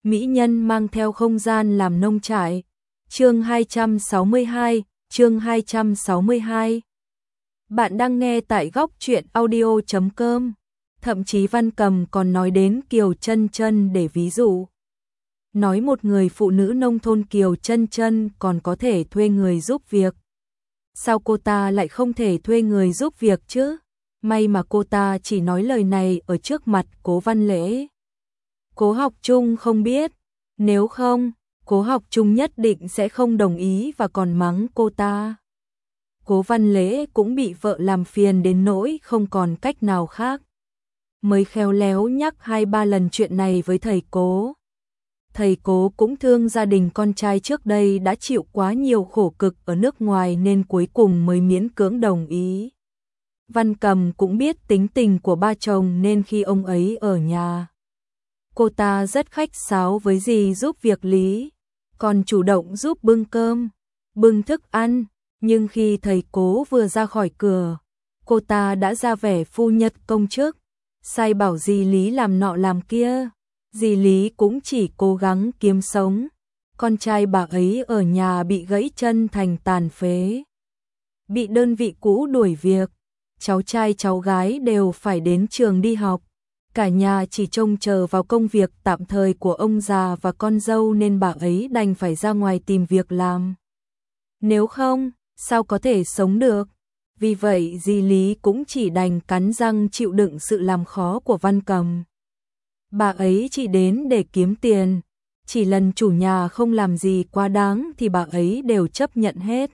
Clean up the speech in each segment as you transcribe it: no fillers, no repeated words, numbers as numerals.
mỹ nhân mang theo không gian làm nông trại. Chương 262, chương 262. Bạn đang nghe tại góc truyện audio.com. Thậm chí Văn Cầm còn nói đến Kiều Chân Chân để ví dụ. Nói một người phụ nữ nông thôn Kiều Chân Chân còn có thể thuê người giúp việc. Sao cô ta lại không thể thuê người giúp việc chứ? May mà cô ta chỉ nói lời này ở trước mặt Cố Văn Lễ. Cố Học Trung không biết, nếu không, Cố Học Trung nhất định sẽ không đồng ý và còn mắng cô ta. Cố Văn Lễ cũng bị vợ làm phiền đến nỗi không còn cách nào khác. Mới khéo léo nhắc 2-3 lần chuyện này với thầy Cố. Thầy Cố cũng thương gia đình con trai trước đây đã chịu quá nhiều khổ cực ở nước ngoài nên cuối cùng mới miễn cưỡng đồng ý. Văn Cầm cũng biết tính tình của ba chồng nên khi ông ấy ở nhà, cô ta rất khách sáo với dì giúp việc lý, còn chủ động giúp bưng cơm, bưng thức ăn. Nhưng khi thầy Cố vừa ra khỏi cửa, cô ta đã ra vẻ phu nhân công chức, sai bảo dì Lý làm nọ làm kia. Dì Lý cũng chỉ cố gắng kiếm sống. Con trai bà ấy ở nhà bị gãy chân thành tàn phế, bị đơn vị cũ đuổi việc. Cháu trai cháu gái đều phải đến trường đi học. Cả nhà chỉ trông chờ vào công việc tạm thời của ông già và con dâu nên bà ấy đành phải ra ngoài tìm việc làm. Nếu không, sao có thể sống được? Vì vậy dì Lý cũng chỉ đành cắn răng chịu đựng sự làm khó của Văn Cầm. Bà ấy chỉ đến để kiếm tiền, chỉ lần chủ nhà không làm gì quá đáng thì bà ấy đều chấp nhận hết.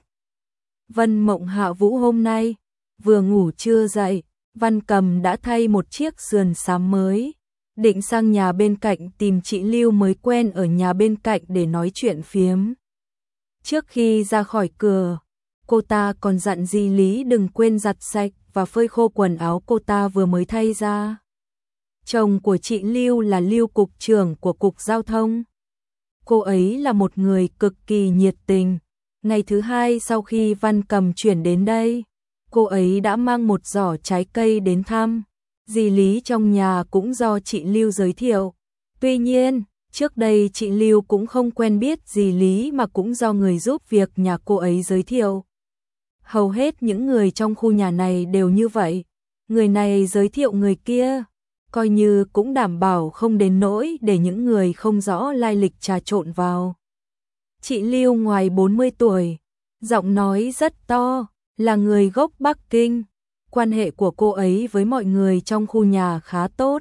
Vân Mộng Hạ Vũ hôm nay vừa ngủ chưa dậy, Văn Cầm đã thay một chiếc sườn xám mới, định sang nhà bên cạnh tìm chị Lưu mới quen ở nhà bên cạnh để nói chuyện phiếm. Trước khi ra khỏi cửa, cô ta còn dặn dì Lý đừng quên giặt sạch và phơi khô quần áo cô ta vừa mới thay ra. Chồng của chị Lưu là Lưu cục trưởng của Cục Giao thông. Cô ấy là một người cực kỳ nhiệt tình. Ngày thứ hai sau khi Văn Cầm chuyển đến đây, cô ấy đã mang một giỏ trái cây đến thăm. Dì Lý trong nhà cũng do chị Lưu giới thiệu. Tuy nhiên, trước đây chị Lưu cũng không quen biết dì Lý mà cũng do người giúp việc nhà cô ấy giới thiệu. Hầu hết những người trong khu nhà này đều như vậy. Người này giới thiệu người kia, coi như cũng đảm bảo không đến nỗi để những người không rõ lai lịch trà trộn vào. Chị Lưu ngoài 40 tuổi, giọng nói rất to, là người gốc Bắc Kinh. Quan hệ của cô ấy với mọi người trong khu nhà khá tốt.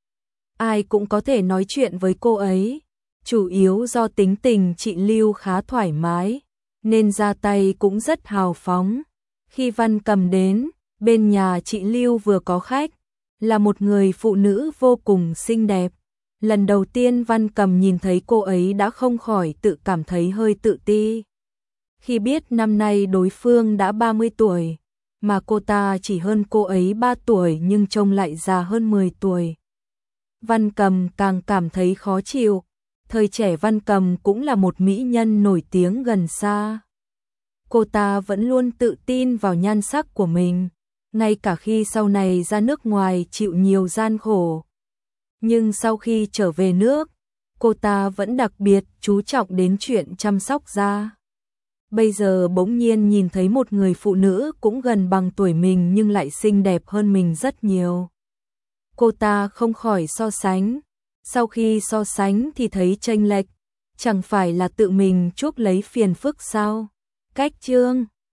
Ai cũng có thể nói chuyện với cô ấy. Chủ yếu do tính tình chị Lưu khá thoải mái, nên ra tay cũng rất hào phóng. Khi Văn Cầm đến, bên nhà chị Lưu vừa có khách, là một người phụ nữ vô cùng xinh đẹp. Lần đầu tiên Văn Cầm nhìn thấy cô ấy đã không khỏi tự cảm thấy hơi tự ti. Khi biết năm nay đối phương đã 30 tuổi, mà cô ta chỉ hơn cô ấy 3 tuổi nhưng trông lại già hơn 10 tuổi. Văn Cầm càng cảm thấy khó chịu. Thời trẻ Văn Cầm cũng là một mỹ nhân nổi tiếng gần xa. Cô ta vẫn luôn tự tin vào nhan sắc của mình, ngay cả khi sau này ra nước ngoài chịu nhiều gian khổ. Nhưng sau khi trở về nước, cô ta vẫn đặc biệt chú trọng đến chuyện chăm sóc da. Bây giờ bỗng nhiên nhìn thấy một người phụ nữ cũng gần bằng tuổi mình nhưng lại xinh đẹp hơn mình rất nhiều. Cô ta không khỏi so sánh. Sau khi so sánh thì thấy chênh lệch, chẳng phải là tự mình chuốc lấy phiền phức sao? Cách chương